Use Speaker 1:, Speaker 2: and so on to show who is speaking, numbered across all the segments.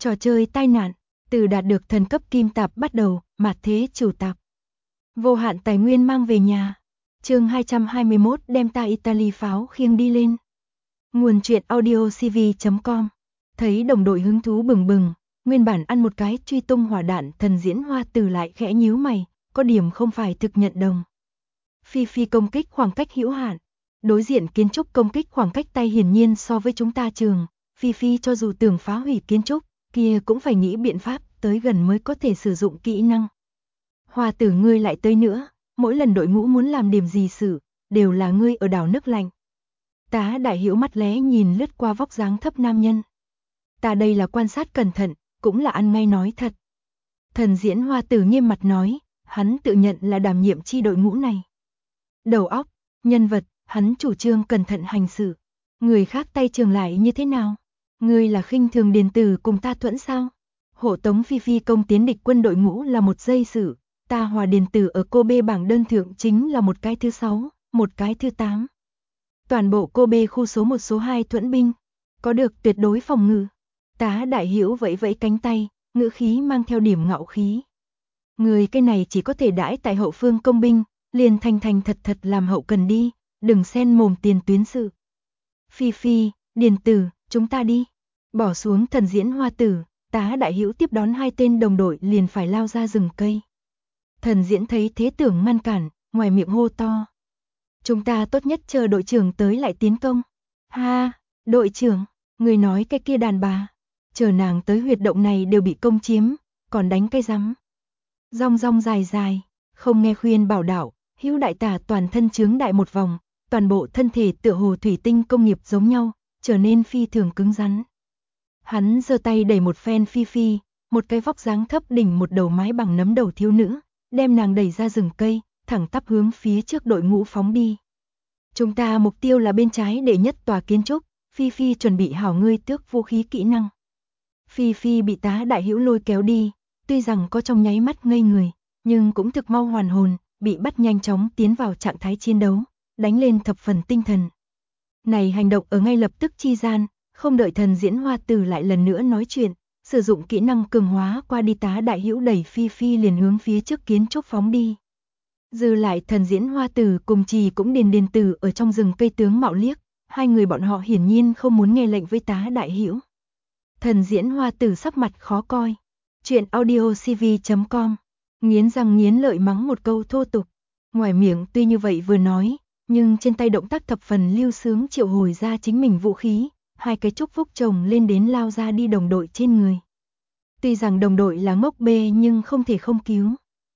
Speaker 1: Trò chơi tai nạn, từ đạt được thần cấp kim tạp bắt đầu, mạt thế chủ tạp. Vô hạn tài nguyên mang về nhà. Chương 221 đem ta Italy pháo khiêng đi lên. Nguồn truyện audio cv.com. Thấy đồng đội hứng thú bừng bừng, nguyên bản ăn một cái truy tung hỏa đạn, Thần Diễn Hoa Tử lại khẽ nhíu mày, có điểm không phải thực nhận đồng. Phi Phi công kích khoảng cách hữu hạn, đối diện kiến trúc công kích khoảng cách tay hiển nhiên so với chúng ta trường, Phi Phi cho dù tưởng phá hủy kiến trúc, kia cũng phải nghĩ biện pháp tới gần mới có thể sử dụng kỹ năng. Hoa Tử ngươi lại tới nữa, mỗi lần đội ngũ muốn làm điểm gì sự, đều là ngươi ở đảo nước lạnh. Tá Đại Hiểu mắt lé nhìn lướt qua vóc dáng thấp nam nhân. Ta đây là quan sát cẩn thận, cũng là ăn ngay nói thật. Thần Diễn Hoa Tử nghiêm mặt nói, hắn tự nhận là đảm nhiệm chi đội ngũ này. Đầu óc, nhân vật, hắn chủ trương cẩn thận hành xử. Người khác tay trường lại như thế nào? Ngươi là khinh thường Điền Tử cùng ta thuẫn sao? Hộ tống Phi Phi công tiến địch quân đội ngũ là một giây sự, ta hòa Điền Tử ở Kobe bảng đơn thượng chính là một cái thứ 6, một cái thứ 8. Toàn bộ Kobe khu số 1 số 2 thuẫn binh, có được tuyệt đối phòng ngự. Tá Đại Hiểu vẫy vẫy cánh tay, ngữ khí mang theo điểm ngạo khí. Người cái này chỉ có thể đãi tại hậu phương công binh, liền thành thật thật làm hậu cần đi, đừng xen mồm tiền tuyến sự. Phi Phi, Điền Tử, chúng ta đi. Bỏ xuống Thần Diễn Hoa Tử, Tá Đại Hiểu tiếp đón hai tên đồng đội liền phải lao ra rừng cây. Thần Diễn thấy thế tưởng ngăn cản, ngoài miệng hô to. Chúng ta tốt nhất chờ đội trưởng tới lại tiến công. Ha, đội trưởng, người nói cái kia đàn bà. Chờ nàng tới huyệt động này đều bị công chiếm, còn đánh cái rắm. Rong rong dài dài, không nghe khuyên bảo đạo, Hữu đại tả toàn thân chướng đại một vòng, toàn bộ thân thể tựa hồ thủy tinh công nghiệp giống nhau, trở nên phi thường cứng rắn. Hắn giơ tay đẩy một phen Phi Phi, một cái vóc dáng thấp đỉnh một đầu mái bằng nấm đầu thiếu nữ, đem nàng đẩy ra rừng cây, thẳng tắp hướng phía trước đội ngũ phóng đi. Chúng ta mục tiêu là bên trái đệ nhất tòa kiến trúc, Phi Phi chuẩn bị hảo ngươi tước vũ khí kỹ năng. Phi Phi bị Tá Đại Hiểu lôi kéo đi, tuy rằng có trong nháy mắt ngây người, nhưng cũng thực mau hoàn hồn, bị bắt nhanh chóng tiến vào trạng thái chiến đấu, đánh lên thập phần tinh thần. Này hành động ở ngay lập tức chi gian, không đợi Thần Diễn Hoa Tử lại lần nữa nói chuyện, sử dụng kỹ năng cường hóa qua đi, Tá Đại Hiểu đẩy Phi Phi liền hướng phía trước kiến trúc phóng đi. Dư lại Thần Diễn Hoa Tử cùng Trì cũng Điền Tử ở trong rừng cây tướng mạo liếc, hai người bọn họ hiển nhiên không muốn nghe lệnh với Tá Đại Hiểu. Thần Diễn Hoa Tử sắc mặt khó coi. Chuyện audio cv.com. Nghiến răng nghiến lợi mắng một câu thô tục. Ngoài miệng tuy như vậy vừa nói, nhưng trên tay động tác thập phần lưu sướng triệu hồi ra chính mình vũ khí, hai cái chúc phúc chồng lên đến lao ra đi đồng đội trên người. Tuy rằng đồng đội là ngốc bê nhưng không thể không cứu.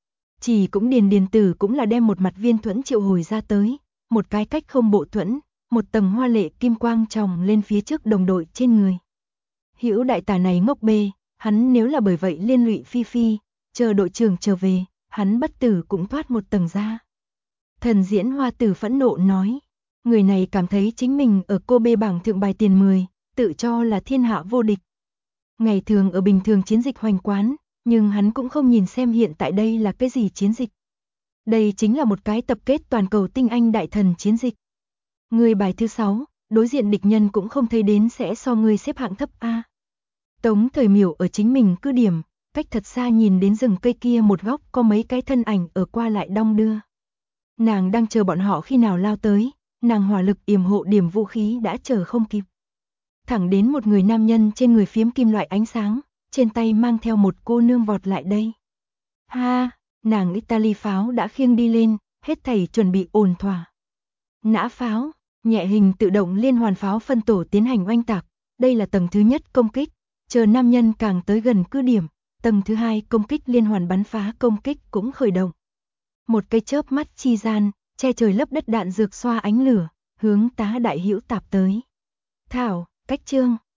Speaker 1: Chỉ cũng Điền Tử cũng là đem một mặt viên thuẫn triệu hồi ra tới, một cái cách không bộ thuẫn, một tầng hoa lệ kim quang chồng lên phía trước đồng đội trên người. Hữu đại tả này ngốc bê, hắn nếu là bởi vậy liên lụy Phi Phi, chờ đội trưởng trở về, hắn bất tử cũng thoát một tầng ra. Thần Diễn Hoa Tử phẫn nộ nói, người này cảm thấy chính mình ở Kobe bảng thượng bài tiền 10, tự cho là thiên hạ vô địch. Ngày thường ở bình thường chiến dịch hoành quán, nhưng hắn cũng không nhìn xem hiện tại đây là cái gì chiến dịch. Đây chính là một cái tập kết toàn cầu tinh anh đại thần chiến dịch. Người bài thứ 6, đối diện địch nhân cũng không thấy đến sẽ so người xếp hạng thấp A. Tống Thời Miểu ở chính mình cứ điểm, cách thật xa nhìn đến rừng cây kia một góc có mấy cái thân ảnh ở qua lại đong đưa. Nàng đang chờ bọn họ khi nào lao tới, nàng hỏa lực yểm hộ điểm vũ khí đã chờ không kịp. Thẳng đến một người nam nhân trên người phiếm kim loại ánh sáng, trên tay mang theo một cô nương vọt lại đây. Ha, nàng Italy pháo đã khiêng đi lên, hết thảy chuẩn bị ổn thỏa. Nã pháo, nhẹ hình tự động liên hoàn pháo phân tổ tiến hành oanh tạc, đây là tầng thứ nhất công kích, chờ nam nhân càng tới gần cứ điểm, tầng thứ 2 công kích liên hoàn bắn phá công kích cũng khởi động. Một cái chớp mắt chi gian, che trời lấp đất đạn dược xoa ánh lửa, hướng Tá Đại Hiểu tạp tới. Thảo, cách chương,